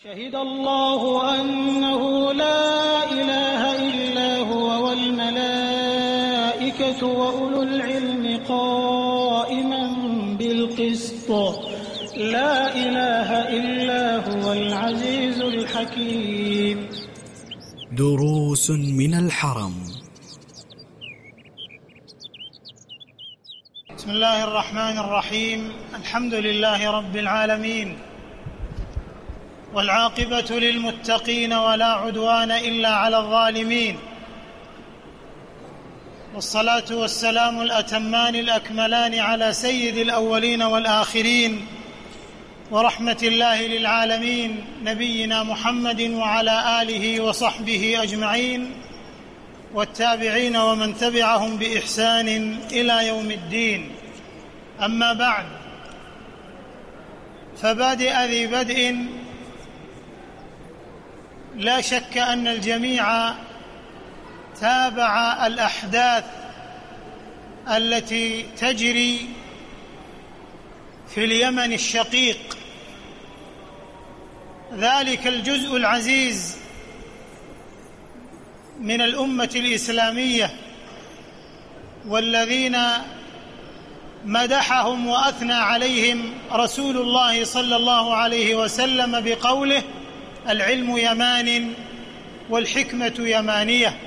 شهد الله أنه لا إله إلا هو والملائكة وأولو العلم قائما بالقسط لا إله إلا هو العزيز الحكيم. دروس من الحرم. بسم الله الرحمن الرحيم. الحمد لله رب العالمين، والعاقبة للمتقين ولا عدوان إلا على الظالمين، والصلاة والسلام الأتمان الأكملان على سيد الأولين والآخرين ورحمة الله للعالمين نبينا محمد وعلى آله وصحبه أجمعين والتابعين ومن تبعهم بإحسان إلى يوم الدين. أما بعد، فبادئ ذي بدء، لا شك أن الجميع تابع الأحداث التي تجري في اليمن الشقيق، ذلك الجزء العزيز من الأمة الإسلامية، والذين مدحهم وأثنى عليهم رسول الله صلى الله عليه وسلم بقوله: العلم يمان والحكمة يمانية.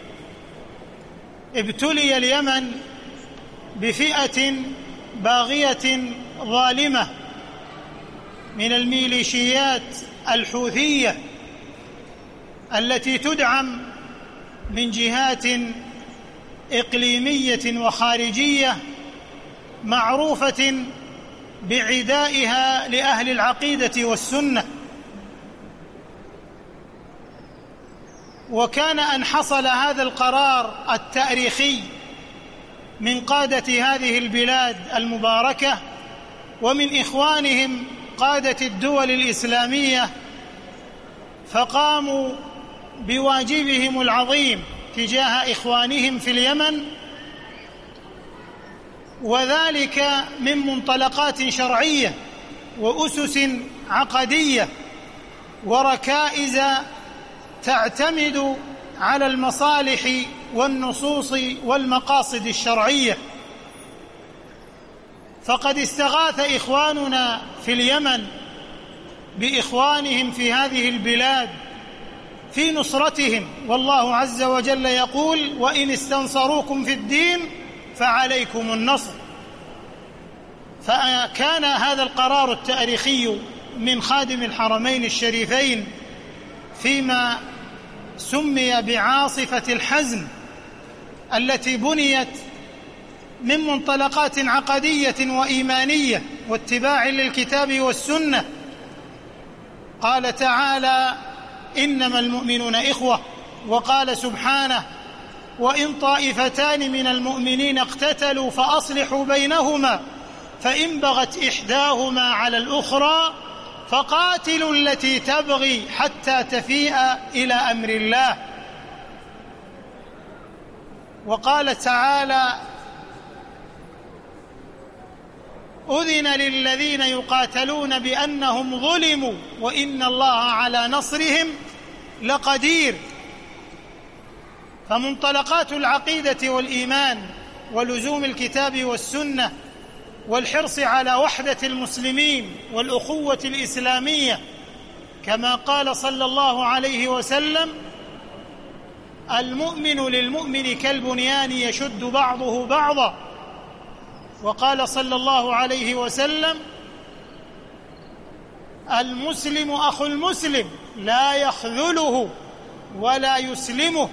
ابتلي اليمن بفئة باغية ظالمة من الميليشيات الحوثية التي تدعم من جهات إقليمية وخارجية معروفة بعدائها لأهل العقيدة والسنة. وكان أن حصل هذا القرار التاريخي من قادة هذه البلاد المباركة ومن إخوانهم قادة الدول الإسلامية، فقاموا بواجبهم العظيم تجاه إخوانهم في اليمن، وذلك من منطلقات شرعية وأسس عقدية وركائز تعتمد على المصالح والنصوص والمقاصد الشرعية. فقد استغاث إخواننا في اليمن بإخوانهم في هذه البلاد في نصرتهم، والله عز وجل يقول: وإن استنصروكم في الدين فعليكم النصر. فكان هذا القرار التاريخي من خادم الحرمين الشريفين فيما سمي بعاصفة الحزم، التي بنيت من منطلقات عقدية وإيمانية واتباع للكتاب والسنة. قال تعالى: إنما المؤمنون إخوة، وقال سبحانه: وإن طائفتان من المؤمنين اقتتلوا فأصلحوا بينهما فإن بغت إحداهما على الأخرى فقاتلوا التي تبغي حتى تفيء إلى أمر الله. وقال تعالى: أذن للذين يقاتلون بأنهم ظلموا وإن الله على نصرهم لقدير. فمنطلقات العقيدة والإيمان ولزوم الكتاب والسنة والحرص على وحدة المسلمين والأخوة الإسلامية، كما قال صلى الله عليه وسلم: المؤمن للمؤمن كالبنيان يشد بعضه بعضا. وقال صلى الله عليه وسلم: المسلم أخو المسلم لا يخذله ولا يسلمه.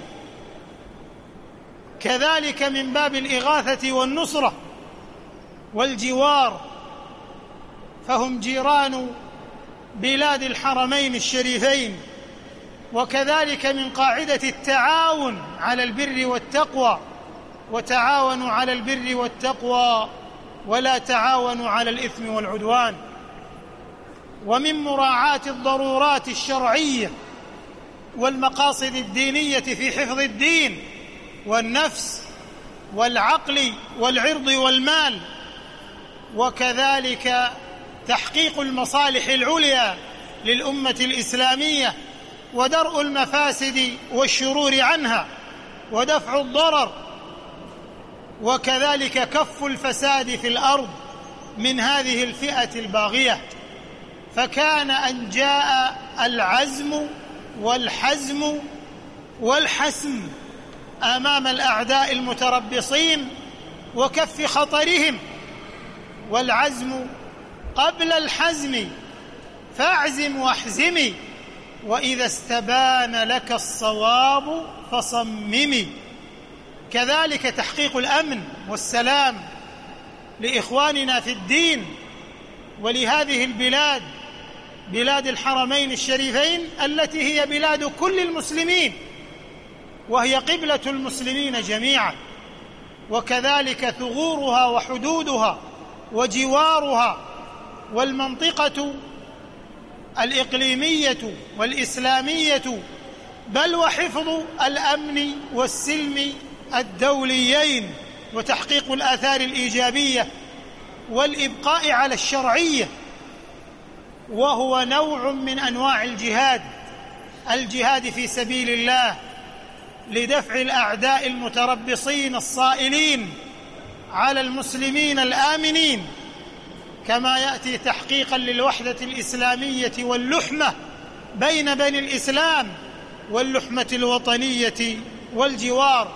كذلك من باب الإغاثة والنصرة والجوار، فهم جيران بلاد الحرمين الشريفين. وكذلك من قاعدة التعاون على البر والتقوى: وتعاونوا على البر والتقوى ولا تعاونوا على الإثم والعدوان. ومن مراعاة الضرورات الشرعية والمقاصد الدينية في حفظ الدين والنفس والعقل والعرض والمال، وكذلك تحقيق المصالح العليا للأمة الإسلامية، ودرء المفاسد والشرور عنها، ودفع الضرر، وكذلك كف الفساد في الأرض من هذه الفئة الباغية. فكان أن جاء العزم والحزم والحسم أمام الأعداء المتربصين وكف خطرهم. والعزم قبل الحزم، فاعزم واحزمي، وإذا استبان لك الصواب فصممي. كذلك تحقيق الأمن والسلام لإخواننا في الدين ولهذه البلاد، بلاد الحرمين الشريفين التي هي بلاد كل المسلمين، وهي قبلة المسلمين جميعا، وكذلك ثغورها وحدودها وجوارها والمنطقة الإقليمية والإسلامية، بل وحفظ الأمن والسلم الدوليين، وتحقيق الآثار الإيجابية والإبقاء على الشرعية، وهو نوع من أنواع الجهاد في سبيل الله لدفع الأعداء المتربصين الصائلين على المسلمين الآمنين، كما يأتي تحقيقا للوحدة الإسلامية واللحمة بين بني الإسلام واللحمة الوطنية والجوار.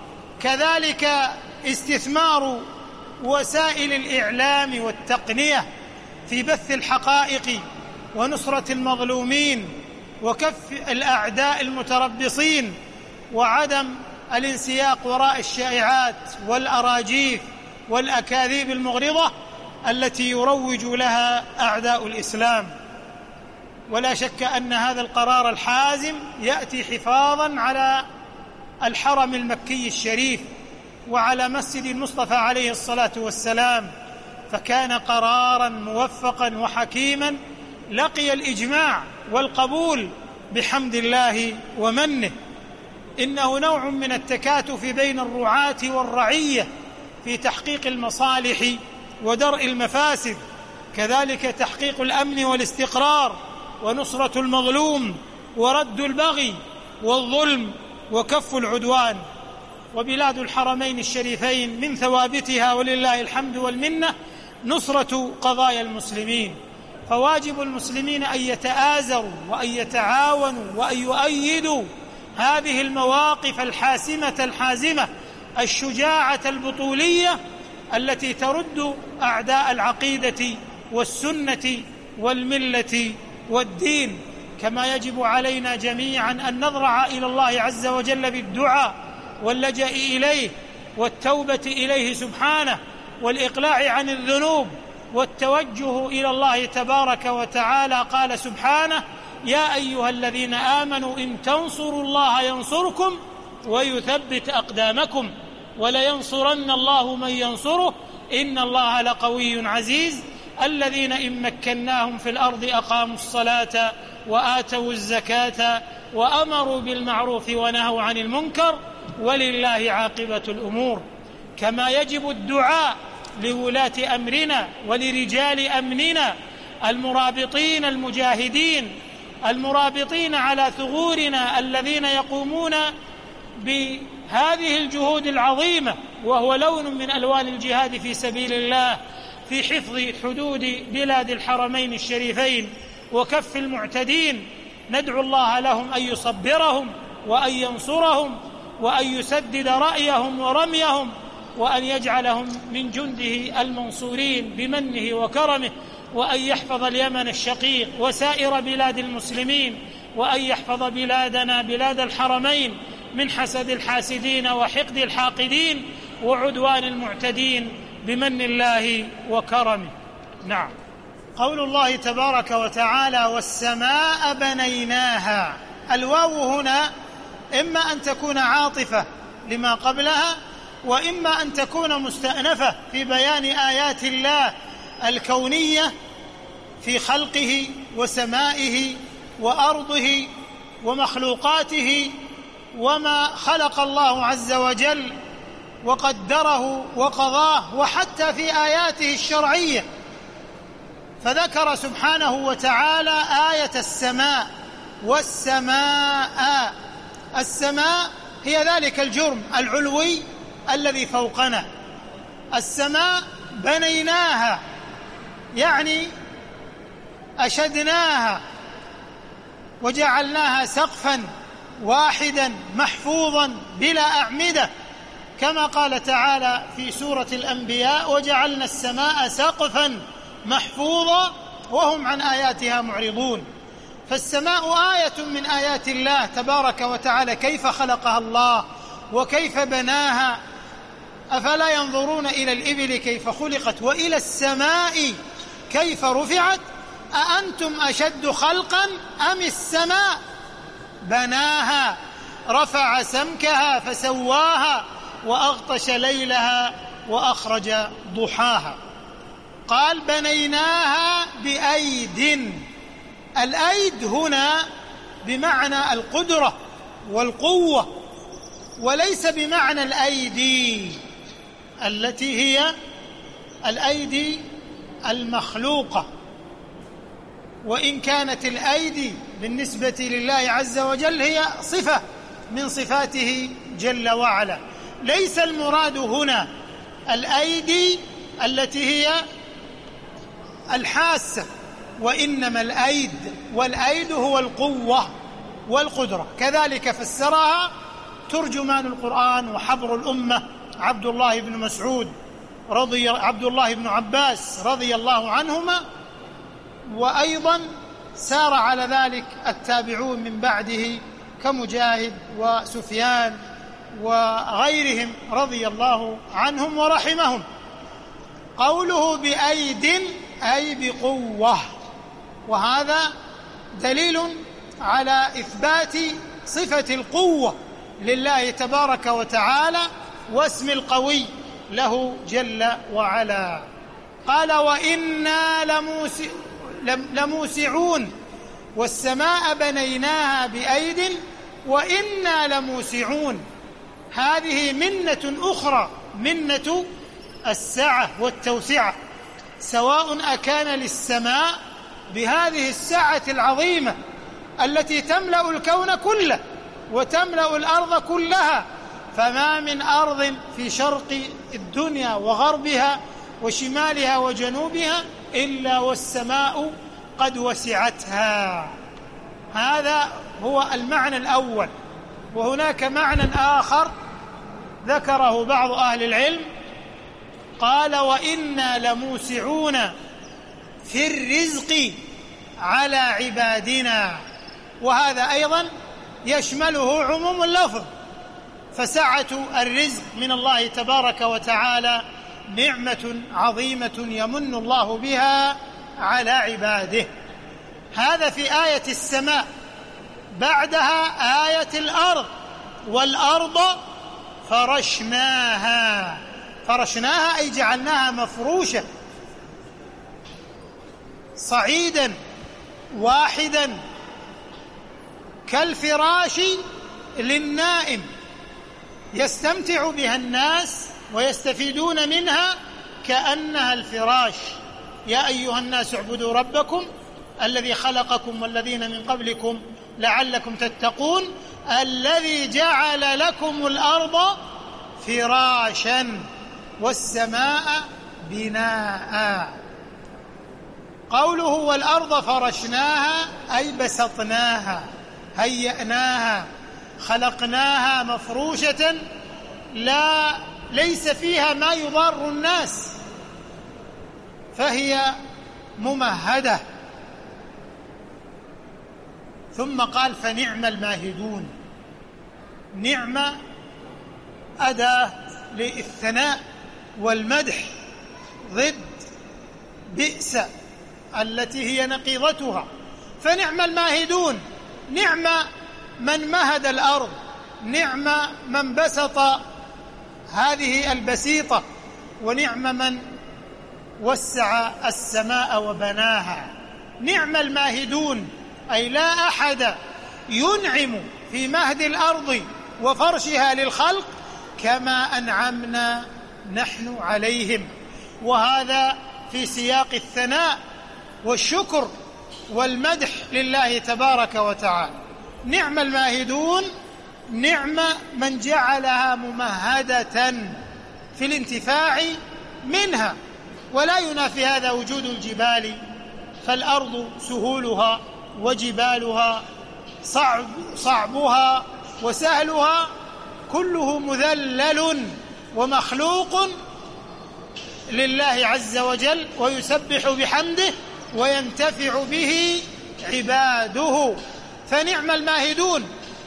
كذلك استثمار وسائل الإعلام والتقنية في بث الحقائق ونصرة المظلومين وكف الأعداء المتربصين، وعدم الانسياق وراء الشائعات والأراجيف والأكاذيب المغرضة التي يروج لها أعداء الإسلام. ولا شك أن هذا القرار الحازم يأتي حفاظاً على الحرم المكي الشريف وعلى مسجد المصطفى عليه الصلاة والسلام، فكان قراراً موفقاً وحكيماً لقي الإجماع والقبول بحمد الله ومنه. إنه نوع من التكاتف بين الرعاة والرعية في تحقيق المصالح ودرء المفاسد، كذلك تحقيق الأمن والاستقرار ونصرة المظلوم ورد البغي والظلم وكف العدوان. وبلاد الحرمين الشريفين من ثوابتها ولله الحمد والمنة نصرة قضايا المسلمين، فواجب المسلمين أن يتآزروا وأن يتعاونوا وأن يؤيدوا هذه المواقف الحازمة الشجاعة البطولية التي ترد أعداء العقيدة والسنة والملة والدين. كما يجب علينا جميعا أن نضرع إلى الله عز وجل بالدعاء واللجأ إليه والتوبة إليه سبحانه والإقلاع عن الذنوب والتوجه إلى الله تبارك وتعالى. قال سبحانه: يا أيها الذين آمنوا إن تنصروا الله ينصركم ويثبت أقدامكم ولينصرن الله من ينصره إن الله لقوي عزيز. الذين إن مكناهم في الأرض أقاموا الصلاة وآتوا الزكاة وأمروا بالمعروف ونهوا عن المنكر ولله عاقبة الأمور. كما يجب الدعاء لولاة أمرنا ولرجال أمننا المرابطين المجاهدين المرابطين على ثغورنا الذين يقومون بهذه الجهود العظيمة، وهو لون من ألوان الجهاد في سبيل الله في حفظ حدود بلاد الحرمين الشريفين وكف المعتدين. ندعو الله لهم أن يصبرهم وأن ينصرهم وأن يسدد رأيهم ورميهم وأن يجعلهم من جنده المنصورين بمنه وكرمه، وأن يحفظ اليمن الشقيق وسائر بلاد المسلمين، وأن يحفظ بلادنا بلاد الحرمين من حسد الحاسدين وحقد الحاقدين وعدوان المعتدين بمن الله وكرمه. نعم. قول الله تبارك وتعالى: والسماء بنيناها. الواو هنا إما أن تكون عاطفة لما قبلها، وإما أن تكون مستأنفة في بيان آيات الله الكونية في خلقه وسمائه وأرضه ومخلوقاته وما خلق الله عز وجل وقدره وقضاه، وحتى في آياته الشرعية فذكر سبحانه وتعالى آية السماء والسماء. السماء هي ذلك الجرم العلوي الذي فوقنا. السماء بنيناها يعني أشدناها وجعلناها سقفا واحدا محفوظا بلا أعمدة، كما قال تعالى في سورة الأنبياء: وجعلنا السماء سقفا محفوظا وهم عن آياتها معرضون. فالسماء آية من آيات الله تبارك وتعالى، كيف خلقها الله وكيف بناها. أفلا ينظرون إلى الإبل كيف خلقت وإلى السماء كيف رفعت أأنتم أشد خلقا أم السماء بناها رفع سمكها فسواها وأغطش ليلها وأخرج ضحاها. قال: بنيناها بأيد. الأيد هنا بمعنى القدرة والقوة، وليس بمعنى الأيدي التي هي الأيدي المخلوقة، وإن كانت الأيدي بالنسبة لله عز وجل هي صفة من صفاته جل وعلا. ليس المراد هنا الأيدي التي هي الحاسة، وإنما الأيد، والأيد هو القوة والقدرة. كذلك فسرها ترجمان القرآن وحبر الأمة عبد الله بن عباس رضي الله عنهما، وأيضا سار على ذلك التابعون من بعده كمجاهد وسفيان وغيرهم رضي الله عنهم ورحمهم. قوله بأيد أي بقوة، وهذا دليل على إثبات صفة القوة لله تبارك وتعالى واسم القوي له جل وعلا. قال: وإنا لموسعون والسماء بنيناها بأيد وإنا لموسعون. هذه منة أخرى، منة السعة والتوسعة، سواء أكان للسماء بهذه السعة العظيمة التي تملأ الكون كله وتملأ الأرض كلها، فما من أرض في شرق الدنيا وغربها وشمالها وجنوبها إلا والسماء قد وسعتها. هذا هو المعنى الأول. وهناك معنى آخر ذكره بعض أهل العلم، قال: وإنا لموسعون في الرزق على عبادنا. وهذا أيضا يشمله عموم اللفظ، فسعة الرزق من الله تبارك وتعالى نعمة عظيمة يمن الله بها على عباده. هذا في آية السماء. بعدها آية الأرض: والأرض فرشناها. فرشناها أي جعلناها مفروشة صعيدا واحدا كالفراش للنائم، يستمتع بها الناس ويستفيدون منها كأنها الفراش. يا أيها الناس اعبدوا ربكم الذي خلقكم والذين من قبلكم لعلكم تتقون الذي جعل لكم الأرض فراشا والسماء بناء. قوله والأرض فرشناها أي بسطناها، هيأناها، خلقناها مفروشة ليس فيها ما يضار الناس، فهي ممهدة. ثم قال: فنعم الماهدون. نعمة أداة للثناء والمدح، ضد بئس التي هي نقيضتها. فنعم الماهدون، نعم من مهد الأرض، نعم من بسط هذه البسيطة، ونعم من وسع السماء وبناها. نعم الماهدون أي لا أحد ينعم في مهد الأرض وفرشها للخلق كما أنعمنا نحن عليهم. وهذا في سياق الثناء والشكر والمدح لله تبارك وتعالى. نعم الماهدون، نعم من جعلها ممهدة في الانتفاع منها. ولا ينافي هذا وجود الجبال، فالأرض سهولها وجبالها صعبها وسهلها كله مذلل ومخلوق لله عز وجل، ويسبح بحمده وينتفع به عباده. فنعم الماهدون.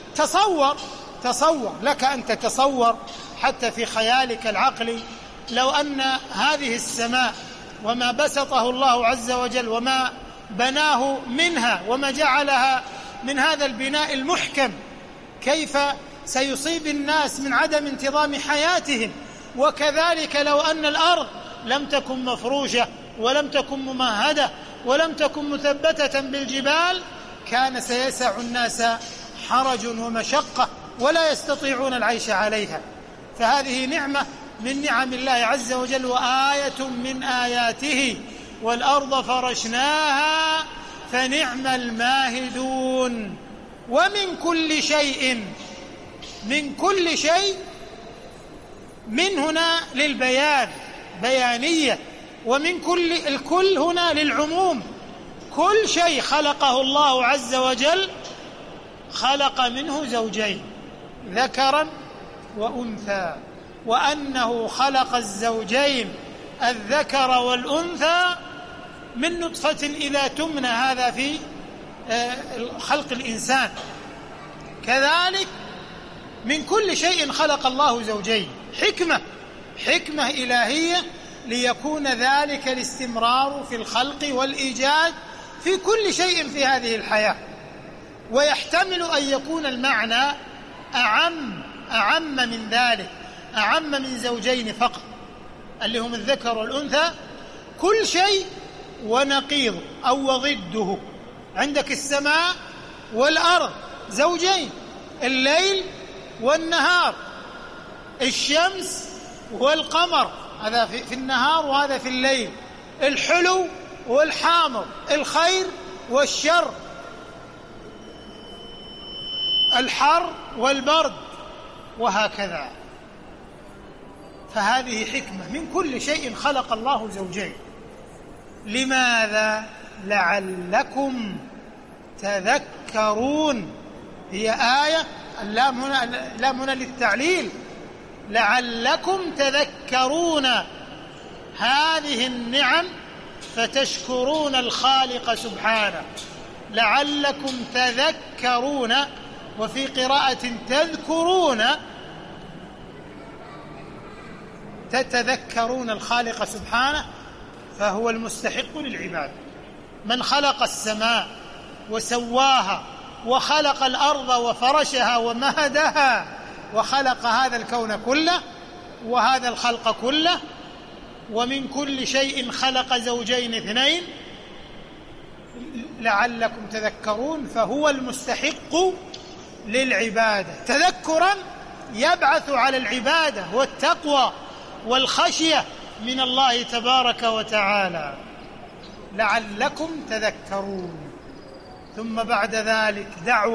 تصور لك أن تتصور حتى في خيالك العقلي لو أن هذه السماء وما بسطه الله عز وجل وما بناه منها وما جعلها من هذا البناء المحكم، كيف سيصيب الناس من عدم انتظام حياتهم. وكذلك لو أن الأرض لم تكن مفروشة ولم تكن ممهدة ولم تكن مثبتة بالجبال، كان سيسع الناس حرج ومشقة ولا يستطيعون العيش عليها. فهذه نعمة من نعم الله عز وجل وآية من آياته. والأرض فرشناها فنعم الماهدون. ومن كل شيء، من كل شيء، من هنا للبيان بيانية، ومن كل، الكل هنا للعموم. كل شيء خلقه الله عز وجل خلق منه زوجين، ذكرا وأنثى، وأنه خلق الزوجين الذكر والأنثى من نطفة إذا تمنى، هذا في خلق الإنسان. كذلك من كل شيء خلق الله زوجين، حكمة إلهية ليكون ذلك الاستمرار في الخلق والإيجاد في كل شيء في هذه الحياة. ويحتمل أن يكون المعنى أعم من ذلك، أعم من زوجين فقط اللي هم الذكر والأنثى. كل شيء ونقيض أو وضده. عندك السماء والأرض زوجين، الليل والنهار، الشمس والقمر، هذا في النهار وهذا في الليل، الحلو والحامض، الخير والشر، الحر والبرد، وهكذا. فهذه حكمة. من كل شيء خلق الله زوجين. لماذا؟ لعلكم تذكرون. هي آية، اللام هنا للتعليل، لعلكم تذكرون هذه النعم فتشكرون الخالق سبحانه. لعلكم تذكرون، وفي قراءة تذكرون، تتذكرون الخالق سبحانه، فهو المستحق للعبادة. من خلق السماء وسواها وخلق الأرض وفرشها ومهدها وخلق هذا الكون كله وهذا الخلق كله. ومن كل شيء خلق زوجين اثنين لعلكم تذكرون، فهو المستحق للعبادة. تذكرا يبعث على العبادة والتقوى والخشية من الله تبارك وتعالى. لعلكم تذكرون. ثم بعد ذلك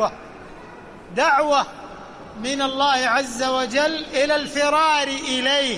دعوة من الله عز وجل إلى الفرار إليه.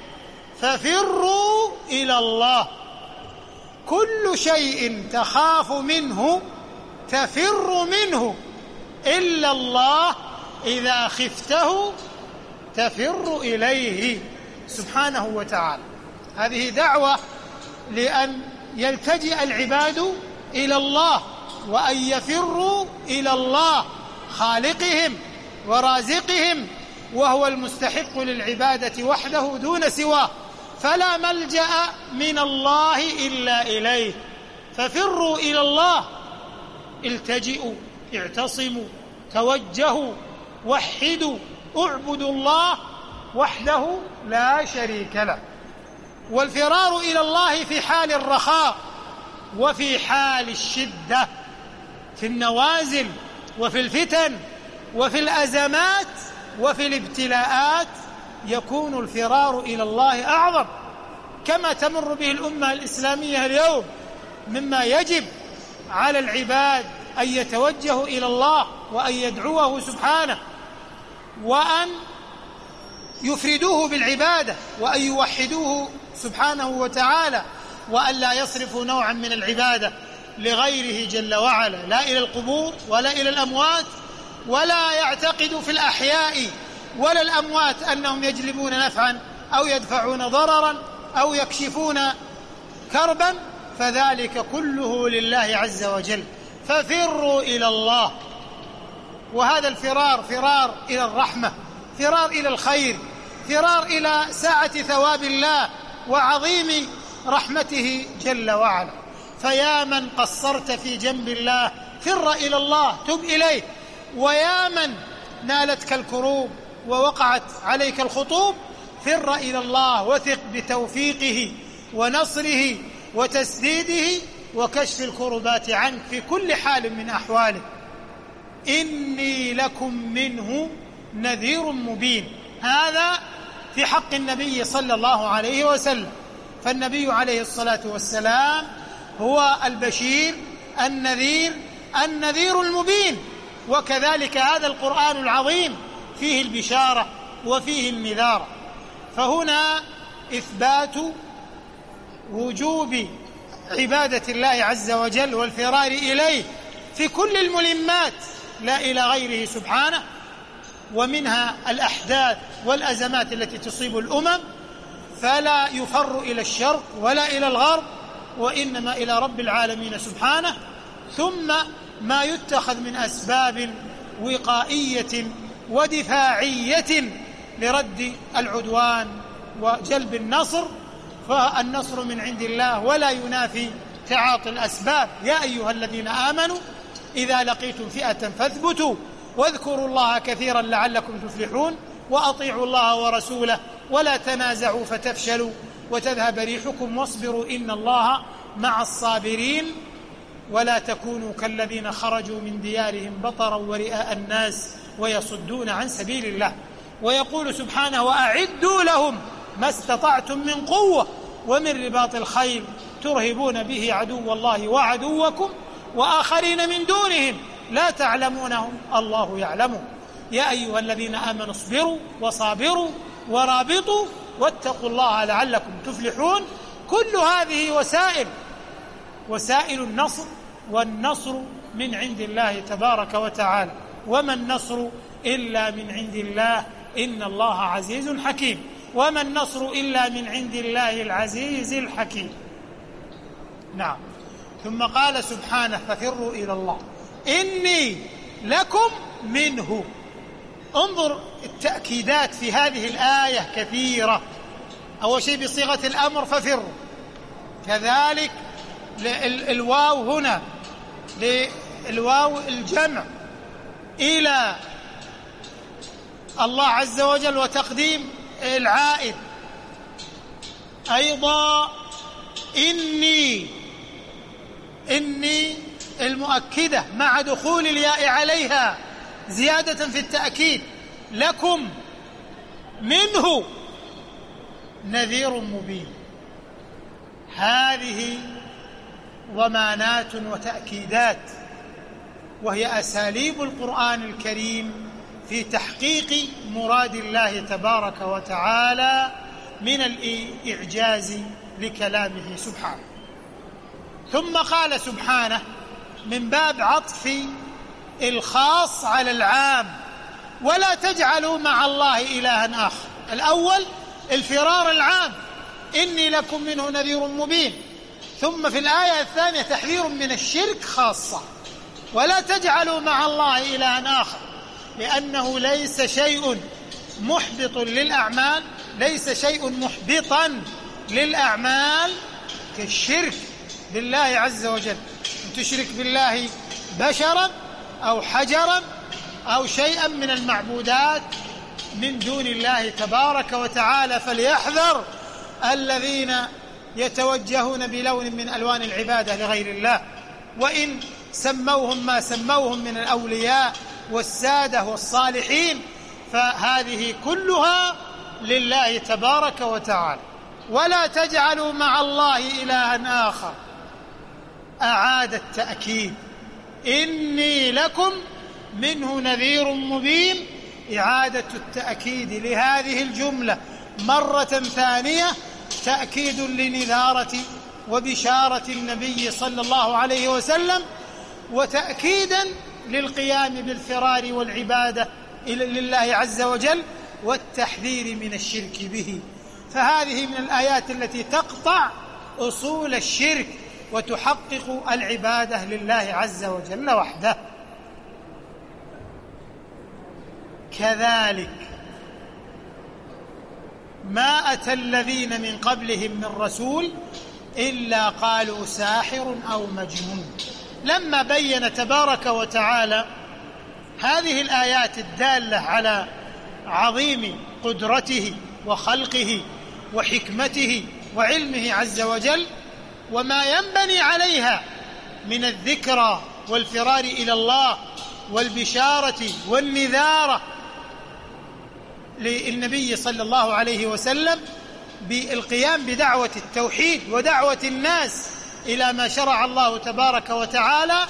ففروا إلى الله. كل شيء تخاف منه تفر منه إلا الله، إذا خفته تفر إليه سبحانه وتعالى. هذه دعوة لأن يلتجئ العباد إلى الله وأن يفروا إلى الله خالقهم ورازقهم، وهو المستحق للعبادة وحده دون سواه، فلا ملجأ من الله إلا إليه. ففروا إلى الله، التجئوا، اعتصموا، توجهوا، وحدوا، اعبدوا الله وحده لا شريك له. والفرار إلى الله في حال الرخاء وفي حال الشدة، في النوازل وفي الفتن وفي الأزمات وفي الابتلاءات يكون الفرار إلى الله أعظم، كما تمر به الأمة الإسلامية اليوم مما يجب على العباد أن يتوجهوا إلى الله وأن يدعوه سبحانه وأن يفردوه بالعبادة وأن يوحدوه سبحانه وتعالى، وأن لا يصرفوا نوعا من العبادة لغيره جل وعلا، لا إلى القبور ولا إلى الأموات، ولا يعتقدوا في الأحياء ولا الأموات أنهم يجلبون نفعا أو يدفعون ضررا أو يكشفون كربا، فذلك كله لله عز وجل. ففروا إلى الله، وهذا الفرار فرار إلى الرحمة، فرار إلى الخير، فرار إلى ساعة ثواب الله وعظيم رحمته جل وعلا. فيا من قصرت في جنب الله فر إلى الله، تب إليه. ويا من نالتك الكروب ووقعت عليك الخطوب فر إلى الله، وثق بتوفيقه ونصره وتسديده وكشف الكربات عنك في كل حال من أحوالك. إني لكم منه نذير مبين، هذا في حق النبي صلى الله عليه وسلم. فالنبي عليه الصلاة والسلام هو البشير النذير المبين، وكذلك هذا القرآن العظيم فيه البشارة وفيه النذارة. فهنا إثبات وجوب عبادة الله عز وجل والفرار إليه في كل الملمات لا إلى غيره سبحانه، ومنها الأحداث والأزمات التي تصيب الأمم، فلا يفر إلى الشرق ولا إلى الغرب، وإنما إلى رب العالمين سبحانه. ثم ما يتخذ من أسباب وقائية ودفاعية لرد العدوان وجلب النصر، فالنصر من عند الله ولا ينافي تعاطي الأسباب. يا أيها الذين آمنوا إذا لقيتم فئة فاثبتوا واذكروا الله كثيرا لعلكم تفلحون وأطيعوا الله ورسوله ولا تنازعوا فتفشلوا وتذهب ريحكم واصبروا إن الله مع الصابرين ولا تكونوا كالذين خرجوا من ديارهم بطرا ورئاء الناس ويصدون عن سبيل الله. ويقول سبحانه وأعدوا لهم ما استطعتم من قوة ومن رباط الخيل ترهبون به عدو الله وعدوكم وآخرين من دونهم لا تعلمونهم الله يعلمون. يا أيها الذين آمنوا اصبروا وصابروا ورابطوا واتقوا الله لعلكم تفلحون. كل هذه وسائل النصر، والنصر من عند الله تبارك وتعالى. وما النصر إلا من عند الله إن الله عزيز حكيم. وما النصر إلا من عند الله العزيز الحكيم. نعم. ثم قال سبحانه ففروا إلى الله إني لكم منه. انظر التأكيدات في هذه الآية كثيرة. أول شيء بصيغة الأمر ففروا، كذلك الواو هنا للواو الجمع إلى الله عز وجل وتقديم العائد. أيضا إني المؤكدة مع دخول الياء عليها زيادة في التأكيد. لكم منه نذير مبين. هذه ضمانات وتأكيدات، وهي أساليب القرآن الكريم في تحقيق مراد الله تبارك وتعالى من الإعجاز لكلامه سبحانه. ثم قال سبحانه من باب عطف الخاص على العام ولا تجعلوا مع الله إلها آخر. الأول الفرار العام إني لكم منه نذير مبين، ثم في الآية الثانية تحذير من الشرك خاصة ولا تجعلوا مع الله إلها آخر، لأنه ليس شيء محبط للأعمال، ليس شيء محبطا للأعمال كالشرك بالله عز وجل. أن تشرك بالله بشرا أو حجرا أو شيئا من المعبودات من دون الله تبارك وتعالى. فليحذر الذين يتوجهون بلون من ألوان العبادة لغير الله، وإن سموهم ما سموهم من الأولياء والسادة والصالحين، فهذه كلها لله تبارك وتعالى. ولا تجعلوا مع الله إلها آخر. أعاد التأكيد: إني لكم منه نذير مبين. إعادة التأكيد لهذه الجملة مرة ثانية تأكيد لنذارة وبشارة النبي صلى الله عليه وسلم، وتأكيدا للقيام بالفرار والعبادة لله عز وجل والتحذير من الشرك به. فهذه من الآيات التي تقطع أصول الشرك وتحقق العبادة لله عز وجل وحده. كذلك ما أتى الذين من قبلهم من رسول إلا قالوا ساحر أو مجنون. لما بين تبارك وتعالى هذه الآيات الدالة على عظيم قدرته وخلقه وحكمته وعلمه عز وجل وما ينبني عليها من الذكرى والفرار إلى الله والبشارة والنذارة للنبي صلى الله عليه وسلم بالقيام بدعوة التوحيد ودعوة الناس إلى ما شرع الله تبارك وتعالى،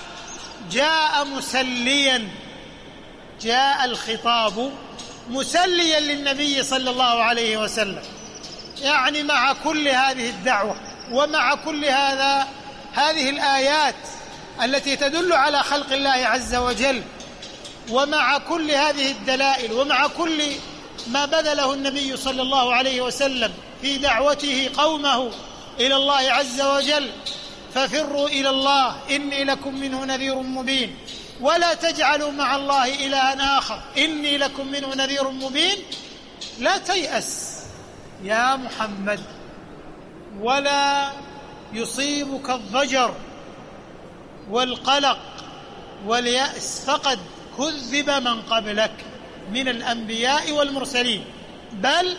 جاء الخطاب مسليا للنبي صلى الله عليه وسلم. يعني مع كل هذه الدعوة ومع كل هذه الآيات التي تدل على خلق الله عز وجل، ومع كل هذه الدلائل، ومع كل ما بذله النبي صلى الله عليه وسلم في دعوته قومه إلى الله عز وجل: ففروا إلى الله إني لكم منه نذير مبين ولا تجعلوا مع الله إلها آخر إني لكم منه نذير مبين. لا تيأس يا محمد ولا يصيبك الضجر والقلق واليأس، فقد كذب من قبلك من الأنبياء والمرسلين، بل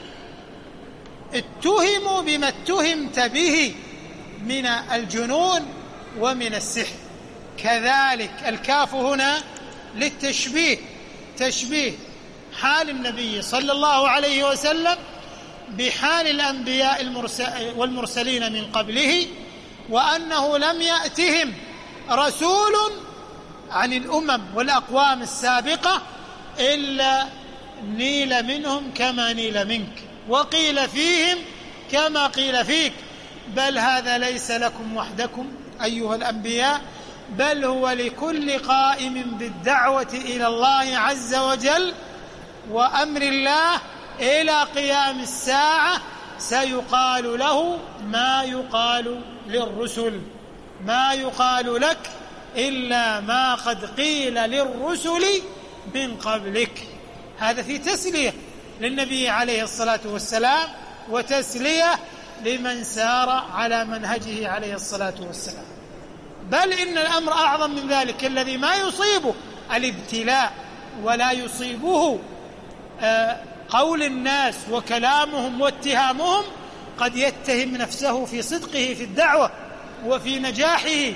اتهموا بما اتهمت به من الجنون ومن السحر. كذلك الكاف هنا للتشبيه، تشبيه حال النبي صلى الله عليه وسلم بحال الأنبياء والمرسلين من قبله، وأنه لم يأتهم رسول عن الأمم والأقوام السابقة إلا نيل منهم كما نيل منك وقيل فيهم كما قيل فيك، بل هذا ليس لكم وحدكم أيها الأنبياء، بل هو لكل قائم بالدعوة إلى الله عز وجل وأمر الله إلى قيام الساعة. سيقال له ما يقال للرسل، ما يقال لك إلا ما قد قيل للرسل من قبلك. هذا في تسلية للنبي عليه الصلاة والسلام وتسلية لمن سار على منهجه عليه الصلاة والسلام. بل إن الأمر أعظم من ذلك، الذي ما يصيبه الابتلاء ولا يصيبه قول الناس وكلامهم واتهامهم، قد يتهم نفسه في صدقه في الدعوة وفي نجاحه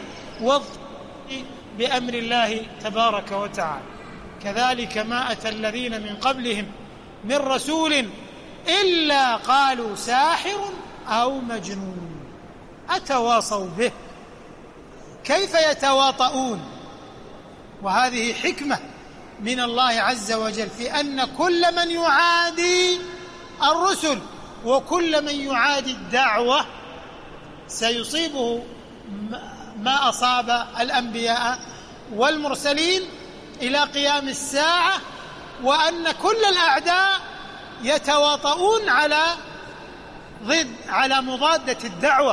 بأمر الله تبارك وتعالى. كذلك ما أتى الذين من قبلهم من رسول إلا قالوا ساحر أو مجنون أتواصوا به. كيف يتواطؤون؟ وهذه حكمة من الله عز وجل في أن كل من يعادي الرسل وكل من يعادي الدعوة سيصيبه ما أصاب الأنبياء والمرسلين إلى قيام الساعة، وأن كل الأعداء يتواطؤون على مضادة الدعوة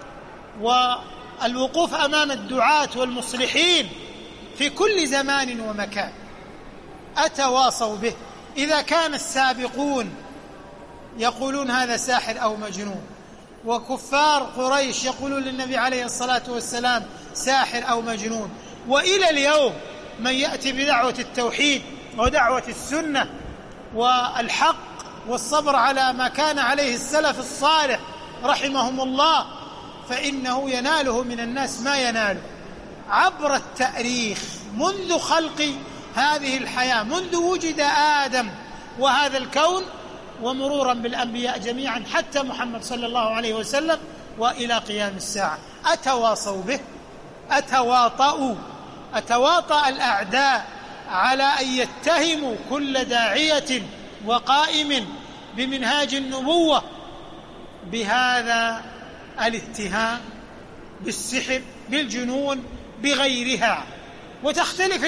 والوقوف أمام الدعاة والمصلحين في كل زمان ومكان. أتواصوا به. إذا كان السابقون يقولون هذا ساحر أو مجنون، وكفار قريش يقولون للنبي عليه الصلاة والسلام ساحر أو مجنون، وإلى اليوم من يأتي بدعوة التوحيد ودعوة السنة والحق والصبر على ما كان عليه السلف الصالح رحمهم الله، فإنه يناله من الناس ما يناله عبر التاريخ منذ خلق هذه الحياة، منذ وجد آدم وهذا الكون، ومرورا بالأنبياء جميعا حتى محمد صلى الله عليه وسلم وإلى قيام الساعة. أتواصوا به أتواطأ الأعداء على أن يتهموا كل داعية وقائم بمنهاج النبوة بهذا الاتهام بالسحر، بالجنون، بغيرها. وتختلف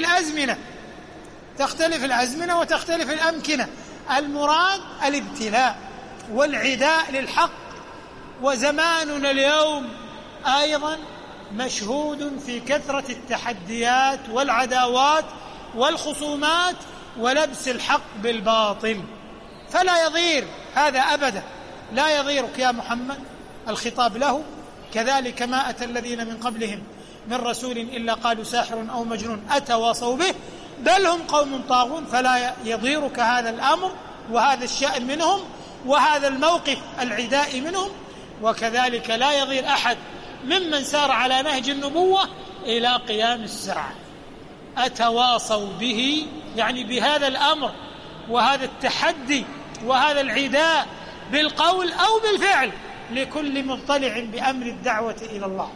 الأزمنة وتختلف الأمكنة. المراد الابتلاء والعداء للحق. وزماننا اليوم أيضا مشهود في كثرة التحديات والعداوات والخصومات ولبس الحق بالباطل، فلا يضير هذا أبدا، لا يضيرك يا محمد، الخطاب له. كذلك ما أتى الذين من قبلهم من رسول إلا قالوا ساحر أو مجنون أتواصوا به بل هم قوم طاغون، فلا يضيرك هذا الأمر وهذا الشأن منهم وهذا الموقف العداء منهم. وكذلك لا يضير أحد ممن سار على نهج النبوة إلى قيام الساعة. أتواصوا به يعني بهذا الأمر وهذا التحدي وهذا العداء بالقول أو بالفعل لكل مطلع بأمر الدعوة إلى الله،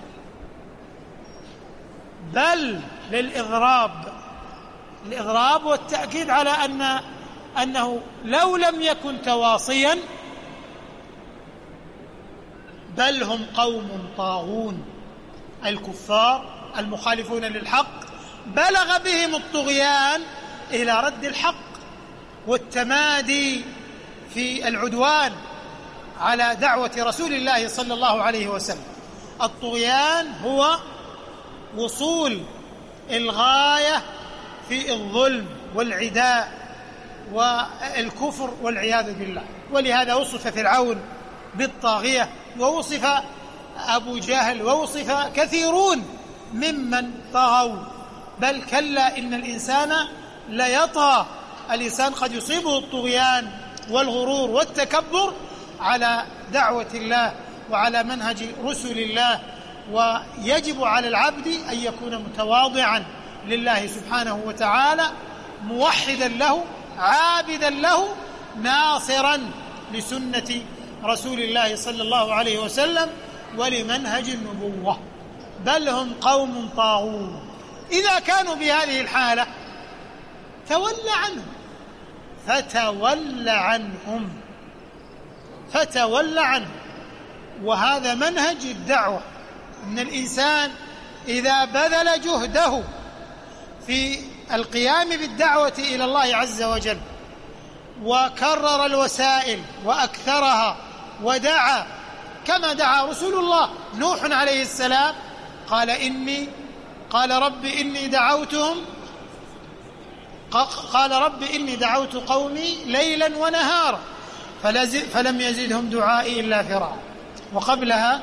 بل للإضراب والتأكيد على أنه لو لم يكن تواصيا بل هم قوم طاغون. الكفار المخالفون للحق بلغ بهم الطغيان إلى رد الحق والتمادي في العدوان على دعوة رسول الله صلى الله عليه وسلم. الطغيان هو وصول الغاية في الظلم والعداء والكفر والعياذ بالله. ولهذا وصف فرعون بالطاغية، ووصف أبو جهل، ووصف كثيرون ممن طغوا. بل كلا إن الإنسان ليطغى. الإنسان قد يصيبه الطغيان والغرور والتكبر على دعوة الله وعلى منهج رسل الله. ويجب على العبد أن يكون متواضعا لله سبحانه وتعالى، موحدا له، عابدا له، ناصرا لسنة رسول الله صلى الله عليه وسلم ولمنهج النبوة. بل هم قوم طاغون. إذا كانوا بهذه الحالة فتول عنهم. وهذا منهج الدعوة، أن الإنسان إذا بذل جهده في القيام بالدعوة إلى الله عز وجل وكرر الوسائل وأكثرها ودعا كما دعا رسول الله نوح عليه السلام، قال رب إني دعوت قومي ليلا ونهارا فلم يزدهم دعائي إلا فرارا. وقبلها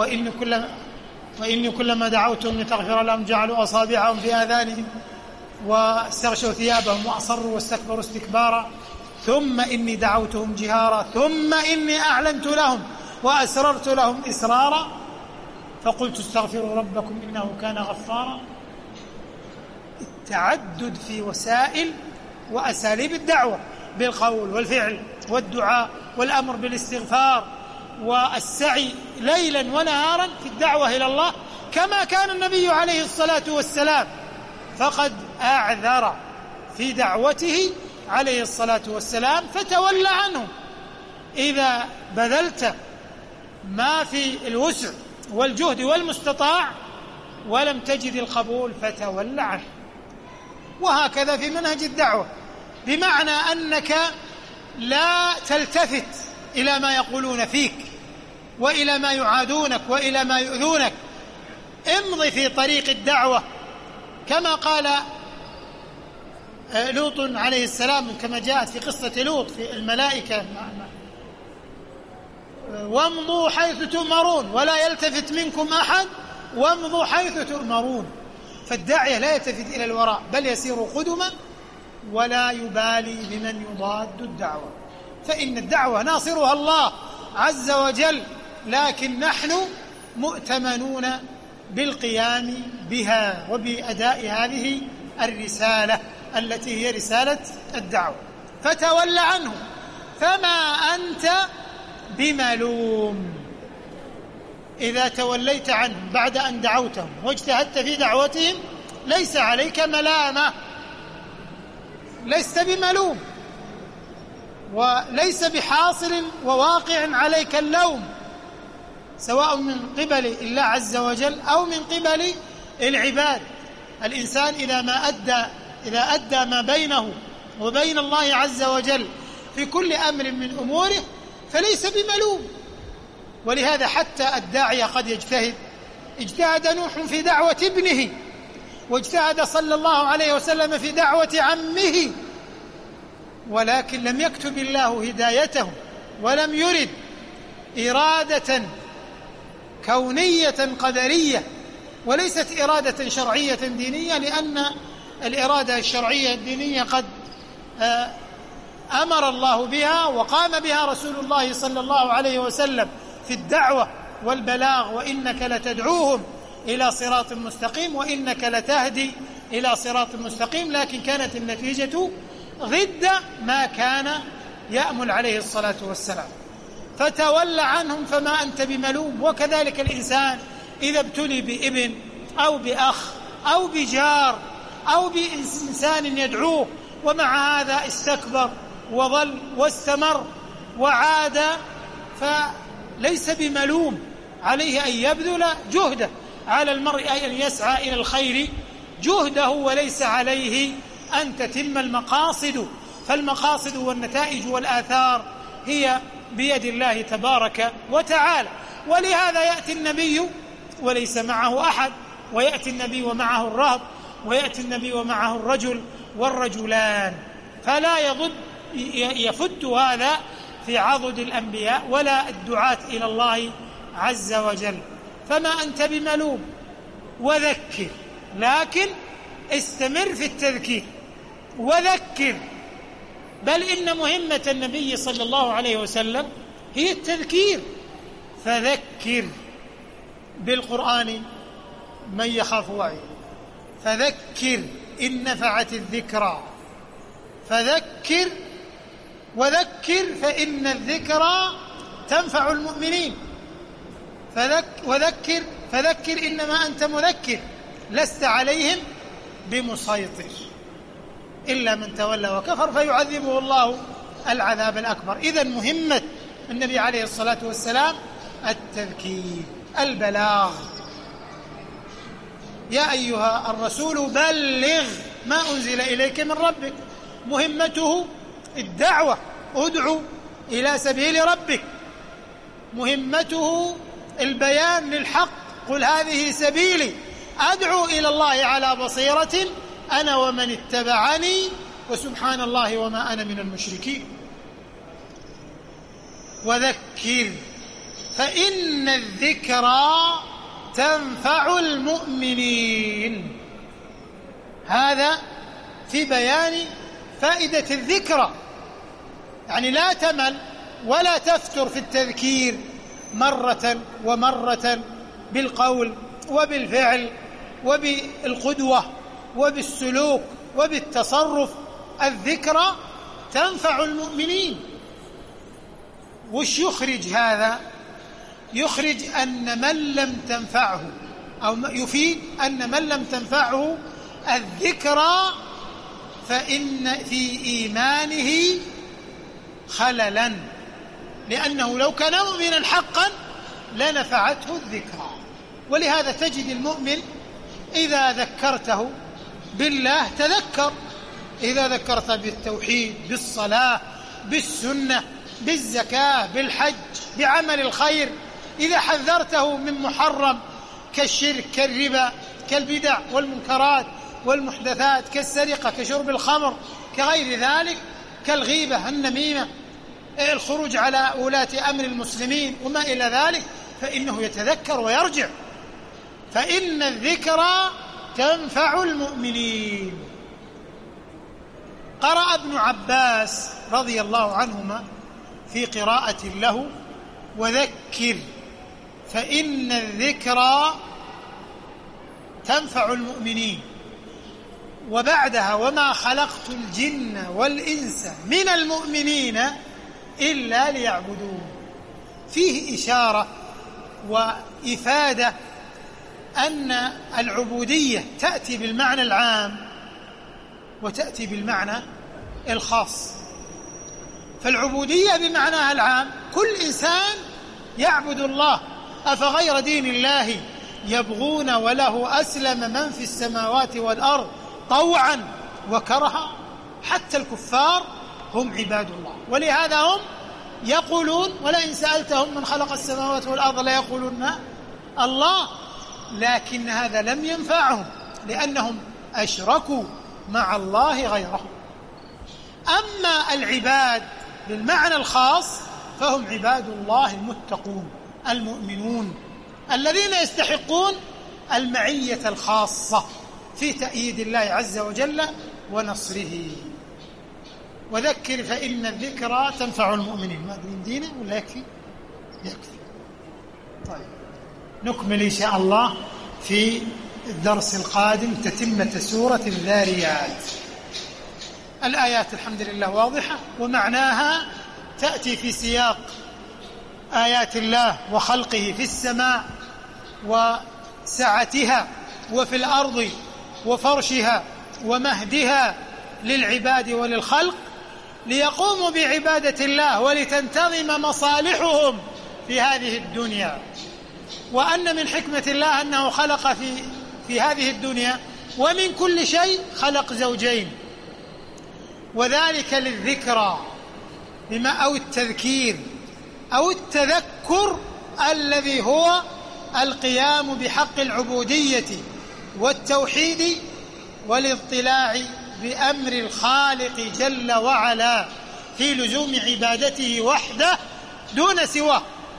وإني كلما دعوتهم لتغفر لهم جعلوا أصابعهم في آذانهم واستغشوا ثيابهم وأصروا واستكبروا استكبارا ثم إني دعوتهم جهارا ثم إني أعلنت لهم وأسررت لهم إسرارا فقلت استغفروا ربكم إنه كان غفارا. التعدد في وسائل وأساليب الدعوة بالقول والفعل والدعاء والأمر بالاستغفار والسعي ليلا ونهارا في الدعوة إلى الله كما كان النبي عليه الصلاة والسلام، فقد أعذر في دعوته عليه الصلاة والسلام فتولى عنه. إذا بذلت ما في الوسع والجهد والمستطاع ولم تجد القبول فتولى عنه. وهكذا في منهج الدعوة، بمعنى أنك لا تلتفت إلى ما يقولون فيك وإلى ما يعادونك وإلى ما يؤذونك، امضي في طريق الدعوة كما قال لوط عليه السلام كما جاءت في قصة لوط في الملائكة: وامضوا حيث تؤمرون ولا يلتفت منكم أحد وامضوا حيث تؤمرون. فالداعية لا يلتفت إلى الوراء بل يسير قدما ولا يبالي بمن يضاد الدعوة، فإن الدعوة ناصرها الله عز وجل، لكن نحن مؤتمنون بالقيام بها وبأداء هذه الرسالة التي هي رسالة الدعوة. فتول عنه فما أنت بملوم إذا توليت عنهم بعد أن دعوتهم واجتهدت في دعوتهم ليس عليك ملامة، لست بملوم، وليس بحاصل وواقع عليك اللوم، سواء من قبل الله عز وجل أو من قبل العباد. الإنسان إذا أدى ما بينه وبين الله عز وجل في كل أمر من أموره فليس بملوم. ولهذا حتى الداعية قد اجتهد نوح في دعوة ابنه، واجتهد صلى الله عليه وسلم في دعوة عمه، ولكن لم يكتب الله هدايته، ولم يرد إرادة كونية قدرية وليست إرادة شرعية دينية، لأن الإرادة الشرعية الدينية قد أمر الله بها وقام بها رسول الله صلى الله عليه وسلم في الدعوة والبلاغ، وإنك لتدعوهم إلى صراط مستقيم وإنك لتهدي إلى صراط مستقيم، لكن كانت النتيجة ضد ما كان يأمل عليه الصلاة والسلام، فتولى عنهم فما أنت بملوم. وكذلك الإنسان إذا ابتلي بابن أو بأخ أو بجار أو بإنسان يدعوه ومع هذا استكبر وظل واستمر وعاد، فليس بملوم، عليه أن يبذل جهده، على المرء أن يسعى إلى الخير جهده، وليس عليه أن تتم المقاصد، فالمقاصد والنتائج والآثار هي بيد الله تبارك وتعالى. ولهذا يأتي النبي وليس معه أحد، ويأتي النبي ومعه الرهط، ويأتي النبي ومعه الرجل والرجلان، فلا يفت هذا في عضد الأنبياء ولا الدعاة إلى الله عز وجل. فما أنت بملوم، وذكر، لكن استمر في التذكير وذكر، بل إن مهمة النبي صلى الله عليه وسلم هي التذكير، فذكر بالقرآن من يخاف وعيد، فذكر إن نفعت الذكرى، فذكر وذكر فإن الذكرى تنفع المؤمنين، فذكر إنما أنت مذكر، لست عليهم بمسيطر إلا من تولى وكفر فيعذبه الله العذاب الأكبر. إذن مهمة النبي عليه الصلاة والسلام التذكير، البلاغ. يا أيها الرسول بلغ ما أنزل إليك من ربك، مهمته الدعوة، ادعو إلى سبيل ربك، مهمته البيان للحق، قل هذه سبيلي أدعو إلى الله على بصيرة أنا ومن اتبعني وسبحان الله وما أنا من المشركين. وذكر فإن الذكرى تنفع المؤمنين، هذا في بيان فائدة الذكرى، يعني لا تمل ولا تفتر في التذكير مرة ومرة بالقول وبالفعل وبالقدوة وبالسلوك وبالتصرف. الذكرى تنفع المؤمنين. وش يخرج هذا؟ يخرج أن من لم تنفعه، أو يفيد أن من لم تنفعه الذكرى فإن في إيمانه خللا، لأنه لو كان مؤمنا حقا لنفعته الذكرى. ولهذا تجد المؤمن إذا ذكرته بالله تذكر، إذا ذكرت بالتوحيد، بالصلاة، بالسنة، بالزكاة، بالحج، بعمل الخير، إذا حذرته من محرم كالشرك، كالربا، كالبدع والمنكرات والمحدثات، كالسرقة، كشرب الخمر، كغير ذلك، كالغيبة، النميمة، الخروج على ولاة أمر المسلمين وما إلى ذلك، فإنه يتذكر ويرجع. فإن الذكرى تنفع المؤمنين. قرأ ابن عباس رضي الله عنهما في قراءة له: وذكر فإن الذكرى تنفع المؤمنين، وبعدها: وما خلقت الجن والإنس من المؤمنين إلا ليعبدون. فيه إشارة وإفادة أن العبودية تأتي بالمعنى العام وتأتي بالمعنى الخاص. فالعبودية بمعناها العام كل إنسان يعبد الله، أفغير دين الله يبغون وله أسلم من في السماوات والأرض طوعا وكرها. حتى الكفار هم عباد الله، ولهذا هم يقولون ولئن سألتهم من خلق السماوات والأرض لا يقولون الله، لكن هذا لم ينفعهم لأنهم أشركوا مع الله غيره. أما العباد بالمعنى الخاص فهم عباد الله المتقون المؤمنون الذين يستحقون المعية الخاصة في تأييد الله عز وجل ونصره. وذكر فإن الذكرى تنفع المؤمنين. ما أدري دينه ولا يكفي؟ يكفي. طيب نكمل إن شاء الله في الدرس القادم تتمة سورة الذاريات. الآيات الحمد لله واضحة ومعناها تأتي في سياق آيات الله وخلقه في السماء وسعتها وفي الأرض وفرشها ومهدها للعباد وللخلق ليقوموا بعبادة الله ولتنتظم مصالحهم في هذه الدنيا. وأن من حكمة الله أنه خلق في هذه الدنيا ومن كل شيء خلق زوجين، وذلك للذكرى أو التذكير أو التذكر الذي هو القيام بحق العبودية والتوحيد والاطلاع بأمر الخالق جل وعلا في لزوم عبادته وحده دون سواه.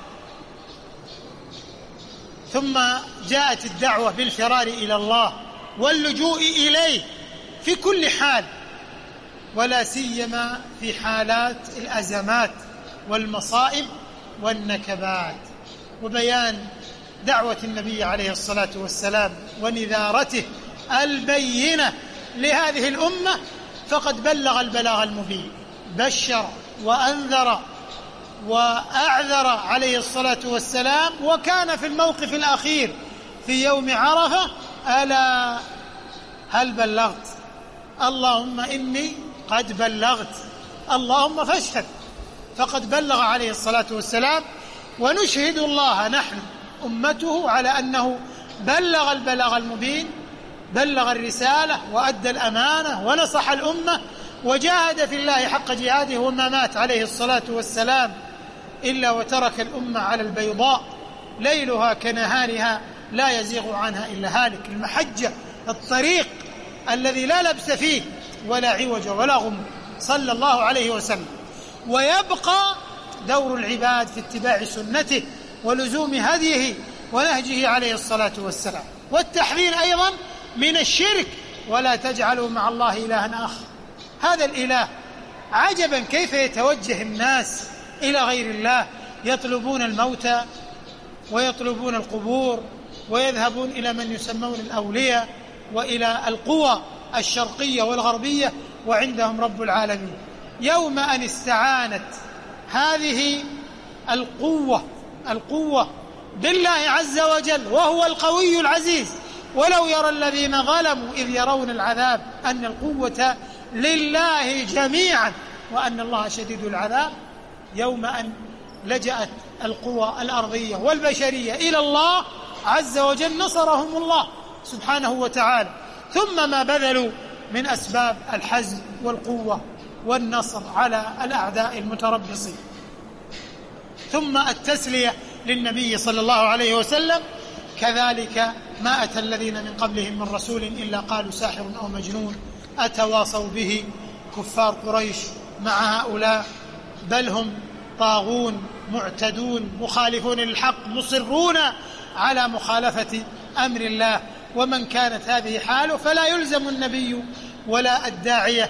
ثم جاءت الدعوة بالفرار إلى الله واللجوء إليه في كل حال، ولا سيما في حالات الأزمات والمصائب والنكبات، وبيان دعوة النبي عليه الصلاة والسلام ونذارته البينة لهذه الأمة. فقد بلغ البلاغ المبين، بشر وأنذر وأعذر عليه الصلاة والسلام، وكان في الموقف الأخير في يوم عرفة: ألا هل بلغت؟ اللهم إني قد بلغت، اللهم فاشهد. فقد بلغ عليه الصلاة والسلام، ونشهد الله نحن أمته على أنه بلغ البلاغ المبين، بلغ الرسالة وأدى الأمانة ونصح الأمة وجاهد في الله حق جهاده، وما مات عليه الصلاة والسلام إلا وترك الأمة على البيضاء ليلها كنهارها لا يزيغ عنها إلا هالك. المحجة، الطريق الذي لا لبس فيه ولا عوج ولا غم، صلى الله عليه وسلم. ويبقى دور العباد في اتباع سنته ولزوم هديه ونهجه عليه الصلاة والسلام، والتحذير أيضا من الشرك: ولا تجعلوا مع الله إلها آخر. هذا الإله عجبا كيف يتوجه الناس إلى غير الله، يطلبون الموتى ويطلبون القبور ويذهبون إلى من يسمون الأولياء وإلى القوى الشرقية والغربية، وعندهم رب العالمين. يوم أن استعانت هذه القوة بالله عز وجل وهو القوي العزيز، ولو يرى الذين ظلموا إذ يرون العذاب أن القوة لله جميعا وأن الله شديد العذاب. يوم أن لجأت القوى الأرضية والبشرية إلى الله عز وجل نصرهم الله سبحانه وتعالى، ثم ما بذلوا من أسباب الحزم والقوة والنصر على الأعداء المتربصين. ثم التسلية للنبي صلى الله عليه وسلم: كذلك ما أتى الذين من قبلهم من رسول إلا قالوا ساحر أو مجنون أتواصوا به. كفار قريش مع هؤلاء، بل هم طاغون معتدون مخالفون للحق مصرون على مخالفة أمر الله. ومن كانت هذه حاله فلا يلزم النبي ولا الداعية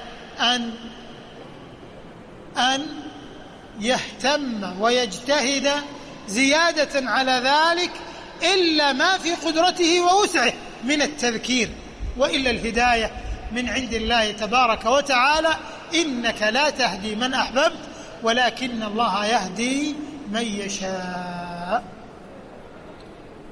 أن يهتم ويجتهد زيادة على ذلك إلا ما في قدرته ووسعه من التذكير، وإلا الهداية من عند الله تبارك وتعالى: إنك لا تهدي من أحببت ولكن الله يهدي من يشاء.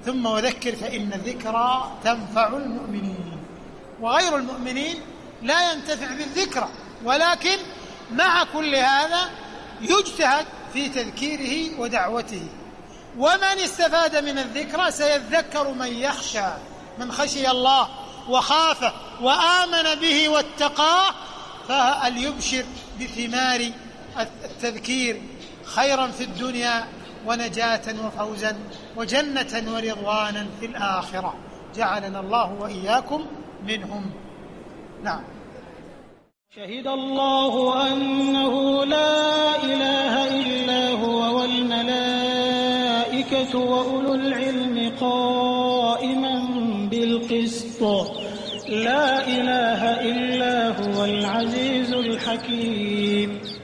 ثم وذكر فإن الذكرى تنفع المؤمنين. وغير المؤمنين لا ينتفع بالذكرى، ولكن مع كل هذا يجتهد في تذكيره ودعوته. ومن استفاد من الذكرى سيذكر من يخشى، من خشي الله وخافه وآمن به واتقاه، فليبشر بثمار التذكير خيرا في الدنيا ونجاة وفوزا وجنة ورضوانا في الآخرة. جعلنا الله وإياكم منهم. نعم. شهد الله أنه لا إله إلا هو والملائكة وأولو العلم قائما بالقسط لا إله إلا هو العزيز الحكيم.